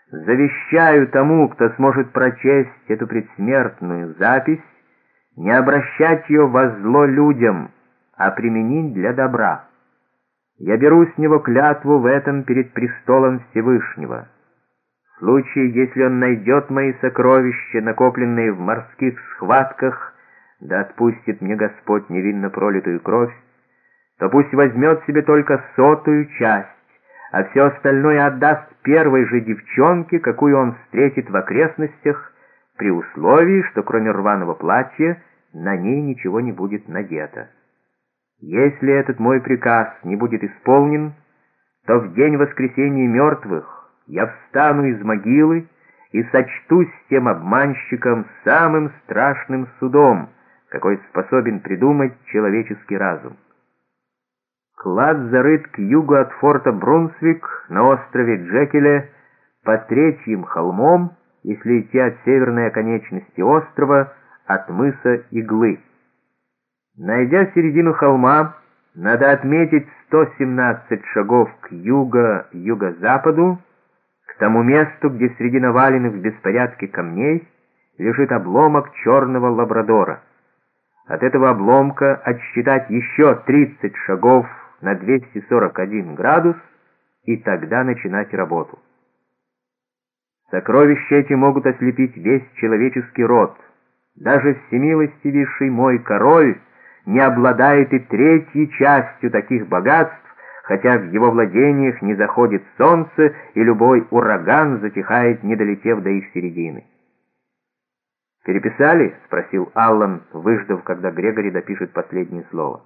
Завещаю тому, кто сможет прочесть эту предсмертную запись, не обращать ее во зло людям, а применить для добра. Я беру с него клятву в этом перед престолом Всевышнего. В случае, если он найдет мои сокровища, накопленные в морских схватках, да отпустит мне Господь невинно пролитую кровь, то пусть возьмет себе только 100-ю часть, а все остальное отдаст первой же девчонке, какую он встретит в окрестностях, при условии, что кроме рваного платья на ней ничего не будет надето. Если этот мой приказ не будет исполнен, то в день воскресения мертвых я встану из могилы и сочтусь с тем обманщиком самым страшным судом, какой способен придумать человеческий разум. Клад зарыт к югу от форта Брунсвик на острове Джекеле под 3-м холмом, если идти от северной оконечности острова, от мыса Иглы. Найдя середину холма, надо отметить 117 шагов к юго-юго-западу, к тому месту, где среди наваленных в беспорядке камней лежит обломок черного лабрадора. От этого обломка отсчитать еще 30 шагов на 241 градус, и тогда начинать работу. Сокровища эти могут ослепить весь человеческий род. Даже всемилостивейший мой король не обладает и 1/3 частью таких богатств, хотя в его владениях не заходит солнце, и любой ураган затихает, не долетев до их середины. «Переписали?» — спросил Аллан, выждав, когда Грегори допишет последнее слово.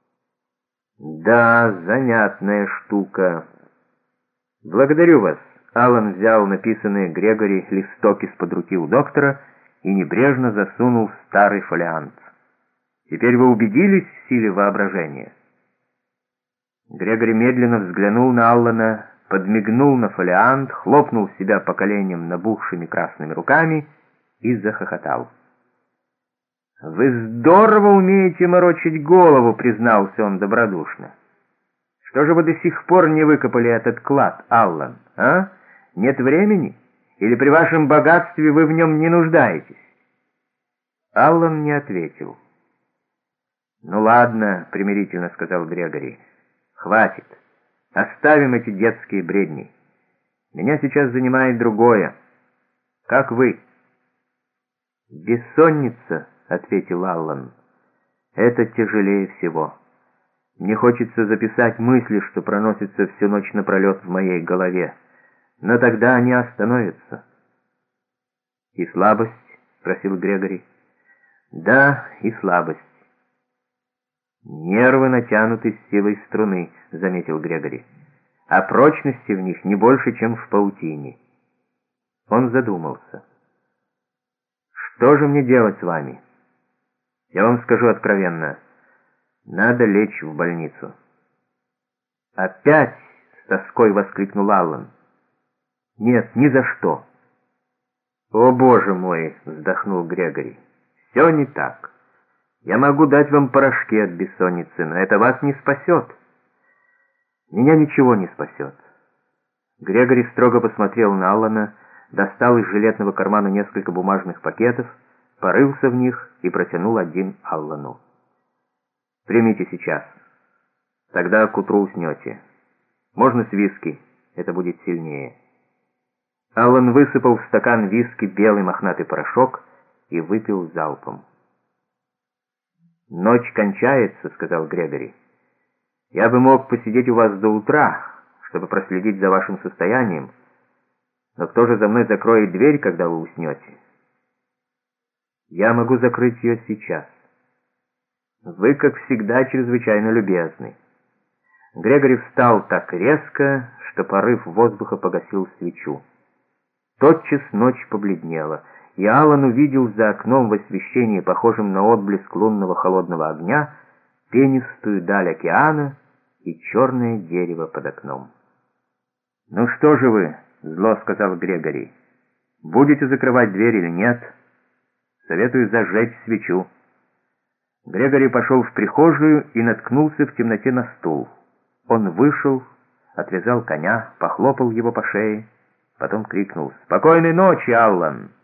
«Да, занятная штука. Благодарю вас». Аллан взял написанный Грегори листок из-под руки у доктора и небрежно засунул в старый фолиант. «Теперь вы убедились в силе воображения?» Грегори медленно взглянул на Аллана, подмигнул на фолиант, хлопнул себя по коленям набухшими красными руками и захохотал. «Вы здорово умеете морочить голову», — признался он добродушно. «Что же вы до сих пор не выкопали этот клад, Аллан, а? Нет времени? Или при вашем богатстве вы в нем не нуждаетесь?» Аллан не ответил. «Ну ладно», — примирительно сказал Грегори, — «хватит. Оставим эти детские бредни. Меня сейчас занимает другое. Как вы?» «Бессонница», — ответил Аллан. «Это тяжелее всего. Мне хочется записать мысли, что проносятся всю ночь напролет в моей голове, но тогда они остановятся». «И слабость?» — спросил Грегори. «Да, и слабость». «Нервы натянуты с силой струны», — заметил Грегори, «а прочности в них не больше, чем в паутине». Он задумался. «Что же мне делать с вами? Я вам скажу откровенно. Надо лечь в больницу». «Опять?» — с тоской воскликнул Аллан. «Нет, ни за что». «О, Боже мой!» — вздохнул Грегори. «Все не так. Я могу дать вам порошки от бессонницы, но это вас не спасет». «Меня ничего не спасет». Грегори строго посмотрел на Аллана, достал из жилетного кармана несколько бумажных пакетов, порылся в них и протянул один Аллану. «Примите сейчас. Тогда к утру уснете. Можно с виски, это будет сильнее». Аллан высыпал в стакан виски белый мохнатый порошок и выпил залпом. «Ночь кончается», — сказал Грегори. «Я бы мог посидеть у вас до утра, чтобы проследить за вашим состоянием, но кто же за мной закроет дверь, когда вы уснете?» «Я могу закрыть ее сейчас». «Вы, как всегда, чрезвычайно любезны». Грегори встал так резко, что порыв воздуха погасил свечу. Тотчас ночь побледнела, и Аллан увидел за окном в освещении, похожем на отблеск лунного холодного огня, пенистую даль океана и черное дерево под окном. «Ну что же вы?» — зло сказал Грегори. «Будете закрывать дверь или нет? Советую зажечь свечу». Грегори пошел в прихожую и наткнулся в темноте на стул. Он вышел, отвязал коня, похлопал его по шее, Потом крикнул: «Спокойной ночи, Аллан!»